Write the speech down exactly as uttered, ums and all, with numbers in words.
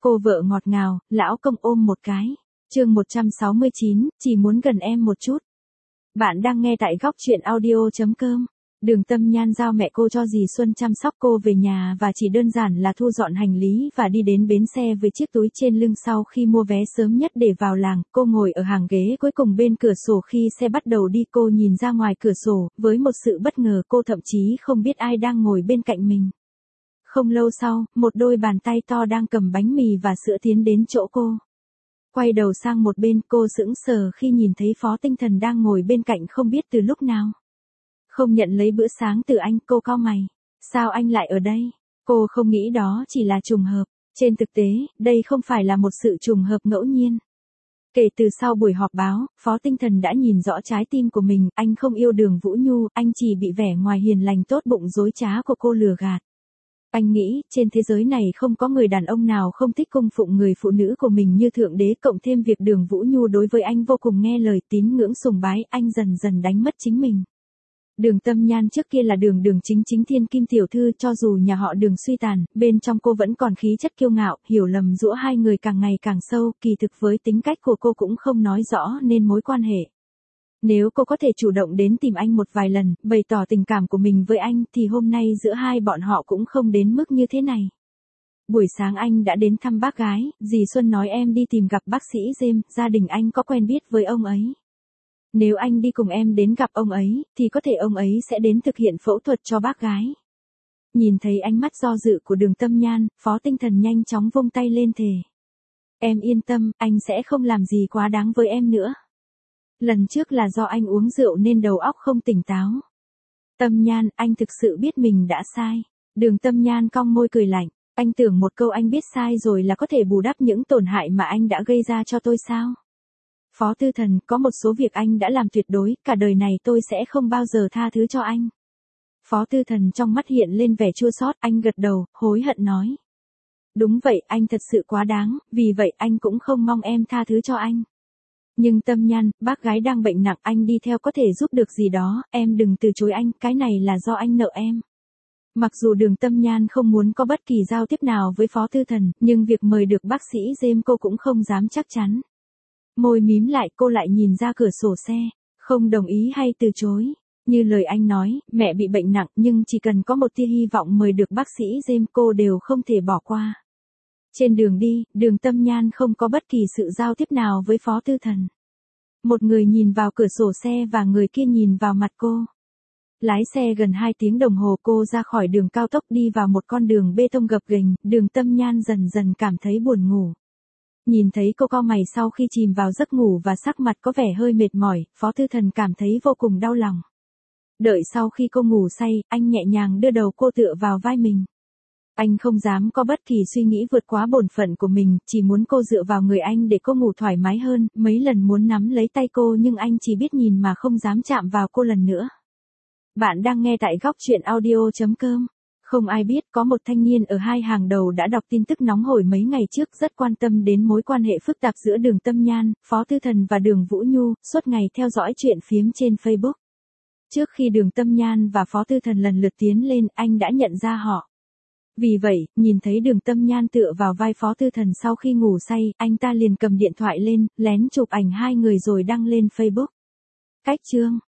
Cô vợ ngọt ngào, lão công ôm một cái. Chương một trăm sáu mươi chín, chỉ muốn gần em một chút. Bạn đang nghe tại góc truyện audio chấm com. Đường Tâm Nhan giao mẹ cô cho dì Xuân chăm sóc cô về nhà và chỉ đơn giản là thu dọn hành lý và đi đến bến xe với chiếc túi trên lưng. Sau khi mua vé sớm nhất để vào làng, cô ngồi ở hàng ghế cuối cùng bên cửa sổ. Khi xe bắt đầu đi, cô nhìn ra ngoài cửa sổ, với một sự bất ngờ cô thậm chí không biết ai đang ngồi bên cạnh mình. Không lâu sau, một đôi bàn tay to đang cầm bánh mì và sữa tiến đến chỗ cô. Quay đầu sang một bên, cô sững sờ khi nhìn thấy Phó Tinh Thần đang ngồi bên cạnh không biết từ lúc nào. Không nhận lấy bữa sáng từ anh, cô cau mày. Sao anh lại ở đây? Cô không nghĩ đó chỉ là trùng hợp. Trên thực tế, đây không phải là một sự trùng hợp ngẫu nhiên. Kể từ sau buổi họp báo, Phó Tinh Thần đã nhìn rõ trái tim của mình. Anh không yêu Đường Vũ Nhu, anh chỉ bị vẻ ngoài hiền lành tốt bụng dối trá của cô lừa gạt. Anh nghĩ, trên thế giới này không có người đàn ông nào không thích cung phụng người phụ nữ của mình như thượng đế, cộng thêm việc Đường Vũ Nhu đối với anh vô cùng nghe lời, tín ngưỡng sùng bái, anh dần dần đánh mất chính mình. Đường Tâm Nhan trước kia là đường đường chính chính thiên kim tiểu thư, cho dù nhà họ Đường suy tàn, bên trong cô vẫn còn khí chất kiêu ngạo, hiểu lầm giữa hai người càng ngày càng sâu, kỳ thực với tính cách của cô cũng không nói rõ nên mối quan hệ. Nếu cô có thể chủ động đến tìm anh một vài lần, bày tỏ tình cảm của mình với anh, thì hôm nay giữa hai bọn họ cũng không đến mức như thế này. Buổi sáng anh đã đến thăm bác gái, dì Xuân nói em đi tìm gặp bác sĩ James, gia đình anh có quen biết với ông ấy. Nếu anh đi cùng em đến gặp ông ấy, thì có thể ông ấy sẽ đến thực hiện phẫu thuật cho bác gái. Nhìn thấy ánh mắt do dự của Đường Tâm Nhan, Phó Tinh Thần nhanh chóng vung tay lên thề. Em yên tâm, anh sẽ không làm gì quá đáng với em nữa. Lần trước là do anh uống rượu nên đầu óc không tỉnh táo. Tâm Nhan, anh thực sự biết mình đã sai. Đường Tâm Nhan cong môi cười lạnh. Anh tưởng một câu anh biết sai rồi là có thể bù đắp những tổn hại mà anh đã gây ra cho tôi sao? Phó Tư Thần, có một số việc anh đã làm tuyệt đối, cả đời này tôi sẽ không bao giờ tha thứ cho anh. Phó Tư Thần trong mắt hiện lên vẻ chua xót, anh gật đầu, hối hận nói. Đúng vậy, anh thật sự quá đáng, vì vậy anh cũng không mong em tha thứ cho anh. Nhưng Tâm Nhan, bác gái đang bệnh nặng, anh đi theo có thể giúp được gì đó, em đừng từ chối anh, cái này là do anh nợ em. Mặc dù Đường Tâm Nhan không muốn có bất kỳ giao tiếp nào với Phó Tư Thần, nhưng việc mời được bác sĩ James cô cũng không dám chắc chắn. Môi mím lại, cô lại nhìn ra cửa sổ xe, không đồng ý hay từ chối. Như lời anh nói, mẹ bị bệnh nặng nhưng chỉ cần có một tia hy vọng mời được bác sĩ James cô đều không thể bỏ qua. Trên đường đi, Đường Tâm Nhan không có bất kỳ sự giao tiếp nào với Phó Tư Thần. Một người nhìn vào cửa sổ xe và người kia nhìn vào mặt cô. Lái xe gần hai tiếng đồng hồ cô ra khỏi đường cao tốc đi vào một con đường bê tông gập ghềnh, Đường Tâm Nhan dần dần cảm thấy buồn ngủ. Nhìn thấy cô cau mày sau khi chìm vào giấc ngủ và sắc mặt có vẻ hơi mệt mỏi, Phó Tư Thần cảm thấy vô cùng đau lòng. Đợi sau khi cô ngủ say, anh nhẹ nhàng đưa đầu cô tựa vào vai mình. Anh không dám có bất kỳ suy nghĩ vượt quá bổn phận của mình, chỉ muốn cô dựa vào người anh để cô ngủ thoải mái hơn, mấy lần muốn nắm lấy tay cô nhưng anh chỉ biết nhìn mà không dám chạm vào cô lần nữa. Bạn đang nghe tại góc truyện audio chấm com. Không ai biết có một thanh niên ở hai hàng đầu đã đọc tin tức nóng hổi mấy ngày trước rất quan tâm đến mối quan hệ phức tạp giữa Đường Tâm Nhan, Phó Tư Thần và Đường Vũ Nhu, suốt ngày theo dõi chuyện phiếm trên Facebook. Trước khi Đường Tâm Nhan và Phó Tư Thần lần lượt tiến lên, anh đã nhận ra họ. Vì vậy, nhìn thấy Đường Tâm Nhan tựa vào vai Phó Tư Thần sau khi ngủ say, anh ta liền cầm điện thoại lên, lén chụp ảnh hai người rồi đăng lên Facebook. Cách chương